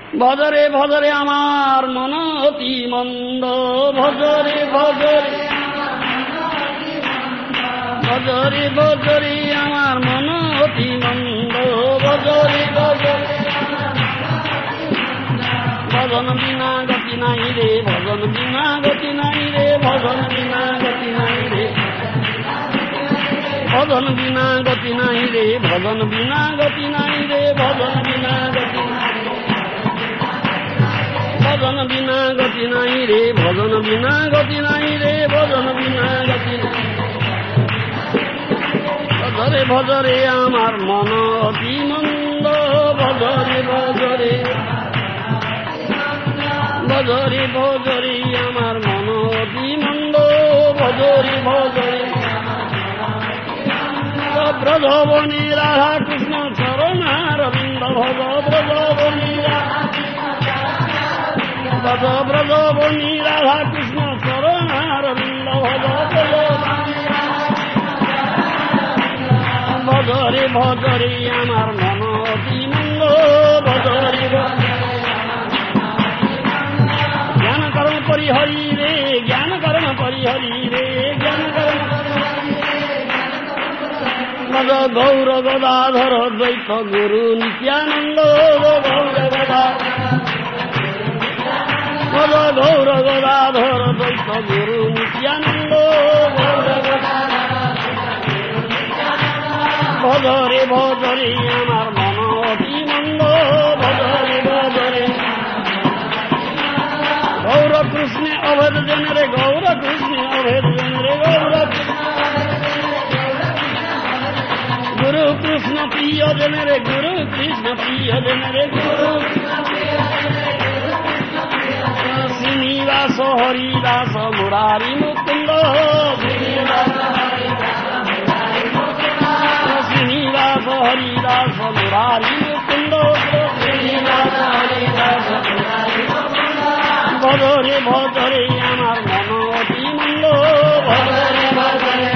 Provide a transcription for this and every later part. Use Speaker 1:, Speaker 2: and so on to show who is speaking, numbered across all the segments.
Speaker 1: ভজরে ভজরে আমার মন অতি মন্দ, ভজরে ভজরে ভজরে ভজরে আমার মন অতি মন্দ, ভজরে ভজরে ভজন বিনা গতি নাই রে, ভজন বিনা গতি নাই রে, ভজন বিনা গতি নাই রে, ভজন বিনা গতি নাই রে, ভজন বিনা গতি নাই রে, ভজন বিনা গতি ভজন বিনা গতি নাই রে, ভজন বিনা গতি নাই রে, ভজন বিনা গতি ভজরে ভজরে আমার মন অতি মন্দ, ভজরে ভজরে ভজরে ভজরে আমার মন অতি মন্দ, ভজরে ভজরে ব্রজবনী রাধা কৃষ্ণ চরণারবিন্দ ভজ, ব্রজবনী ভজ, ব্রজবনী রাধা কৃষ্ণ চরণারবিন্দ ভজ, ভজরে ভজরে আমার মন অতি মন্দ, ভজরে জ্ঞান কর্ম পরিহরি রে, জ্ঞান কর্ম পরিহরি রে, জ্ঞান কর্ম ভজ গৌর গদাধর দ্বৈত গুরু নিত্যানন্দ, গৌর ভজ গৌর গদাধর দ্বৈত গুরু নিত্যানন্দ, ভজরে ভজরে আমার মন অতি মন্দ, ভজরে ভজরে গৌর কৃষ্ণ অভেদ জন রে, গৌর কৃষ্ণ অভেদ জন রে, গৌর গুরু কৃষ্ণ প্রিয় জন রে, গুরু কৃষ্ণ প্রিয় জন রে, গুরু শ্রীনিবাস হরিদাস মুরারি মুকুন্দ, শ্রীনিবাস হরিদাস মুরারি মুকুন্দ, ভজরে ভজরে আমার মন অতি মন্দ, ভজরে ভজরে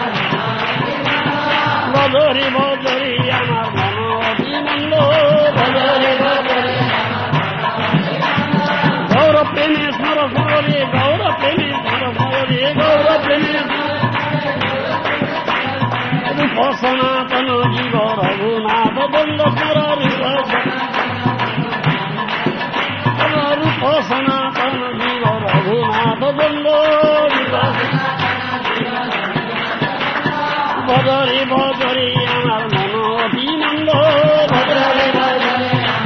Speaker 1: ভজরে ভজরে আমার মন অতি মন্দ, ভজরে ভজরে গৌর প্রেমে স্মর স্মরে, গৌর প্রেমে স্মর স্মরে, গৌর প্রেমে রূপ সনাতন জীব রঘুনাথ বন্দ স্মর, রূপ সনাতন জীব রঘুনাথ বন্দ, ভজরে ভজরে আমার মন অতি মন্দ, ভজরে ভজরে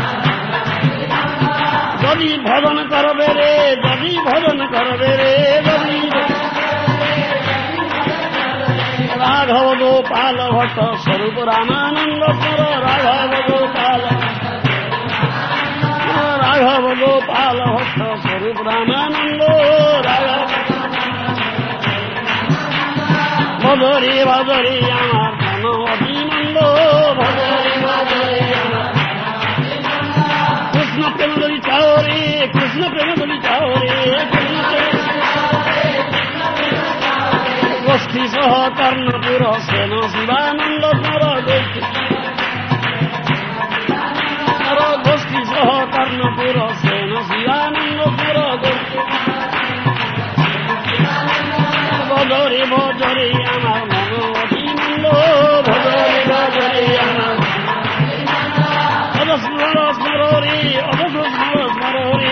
Speaker 1: যদি ভজন করবে রে, যদি ভজন করবে রে, যদি রাঘব গোপাল ভট্ট স্বরূপ রামানন্দ স্মর, রাঘব গোপাল রাঘব গোপাল ভট্ট স্বরূপ রামানন্দ, রাঘব ভজরে ভজরে আমার মন অতি মন্দ, ভজরে ভজরে কৃষ্ণ প্রেম যদি চাও রে, কৃষ্ণ প্রেম যদি চাও রে, গোষ্ঠী সহ কর্ণপুর সেন শিবানন্দ স্মর, গোষ্ঠী সহ কর্ণপুর সেন শিবানন্দ স্মর, ভজরে ভজরে আমার মন অতি মন্দ, ভজরে ভজরে আমার অবস্মর স্মর রে, অবস্মর স্মর রে,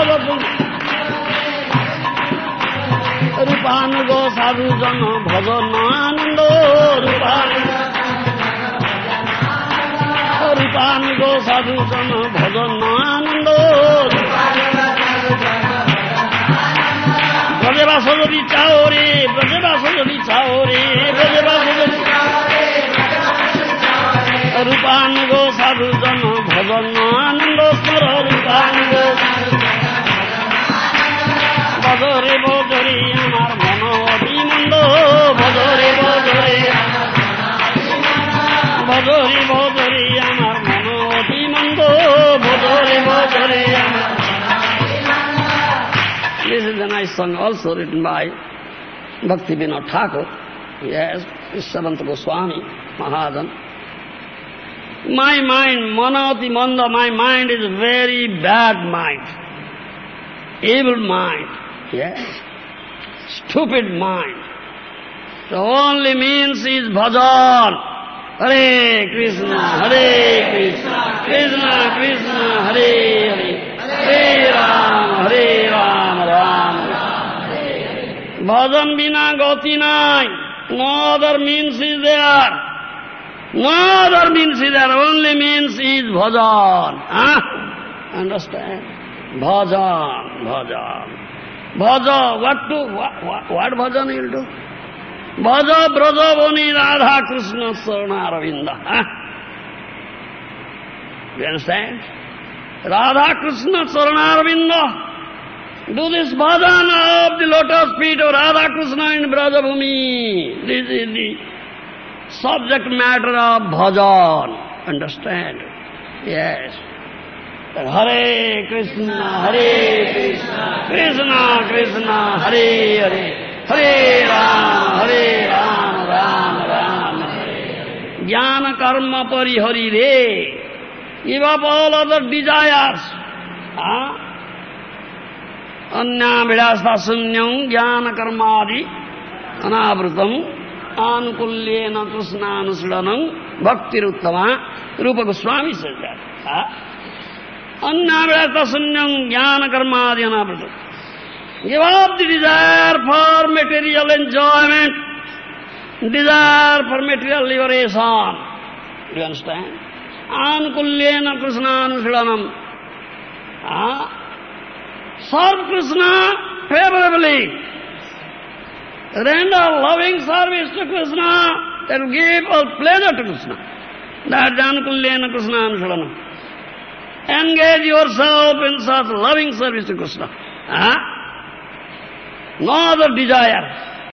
Speaker 1: রূপানুগ সাধু জন ভজন আনন্দ, রূপানুগ সাধু জন ভজন আনন্দ, ব্রজবাস যদি চাও রে, ব্রজবাস যদি চাও রে, ব্রজবাস যদি রূপানুগ সাধু জন ভজন আনন্দ স্মর, রূপানুগ ভজরে ভজরে আমার মন অতি মন্দ, ভজরে ভজরে ভজরে ভজরে আমার মন অতি মন্দ, ভজরে ভজরে আমার। This is a nice song also written by Bhakti Vinod Thakur. Yes, Seventh Goswami Mahajan. My mind, manati manda, my mind is very bad mind. Evil mind. Yes. Stupid mind. The only means is bhajan. Hare Krishna, Hare Krishna, Krishna Krishna, Hare Hare, Hare Ram, Ram Ram. Bhajan bina gati nai. No other means is there. No other means is there. Only means is bhajan. Understand? Bhajan, bhajan. Bhaja, what bhajan you will do? Bhaja braja bani Radha Krishna Sarana Aravinda. You understand? Radha Krishna Sarana Aravinda. Do this bhajan of the lotus feet of Radha Krishna in Brajabhumi. This is the subject matter of bhajan. Understand? Yes. Hare Krishna, Krishna Krishna, Hare Hare, Hare Ram, Ram Ram, Hare. Jnana karma parihari re. Give up all other desires. Anya vidasta sunyam jnana karmadi anavrutam anukulyena krishnanuslanam bhaktiruttama. Rupa Goswami says that. Annavidasta sunyam jnana karmadi anavrutam. Give up the desire for material enjoyment, desire for material liberation. Do you understand? Anukulyena krishnanuslanam. Serve Krishna favorably. Render loving service to Krishna. That will give all pleasure to Krishna. That Anukulyena krishnanuslanam. Engage yourself in such loving service to Krishna. No other desire.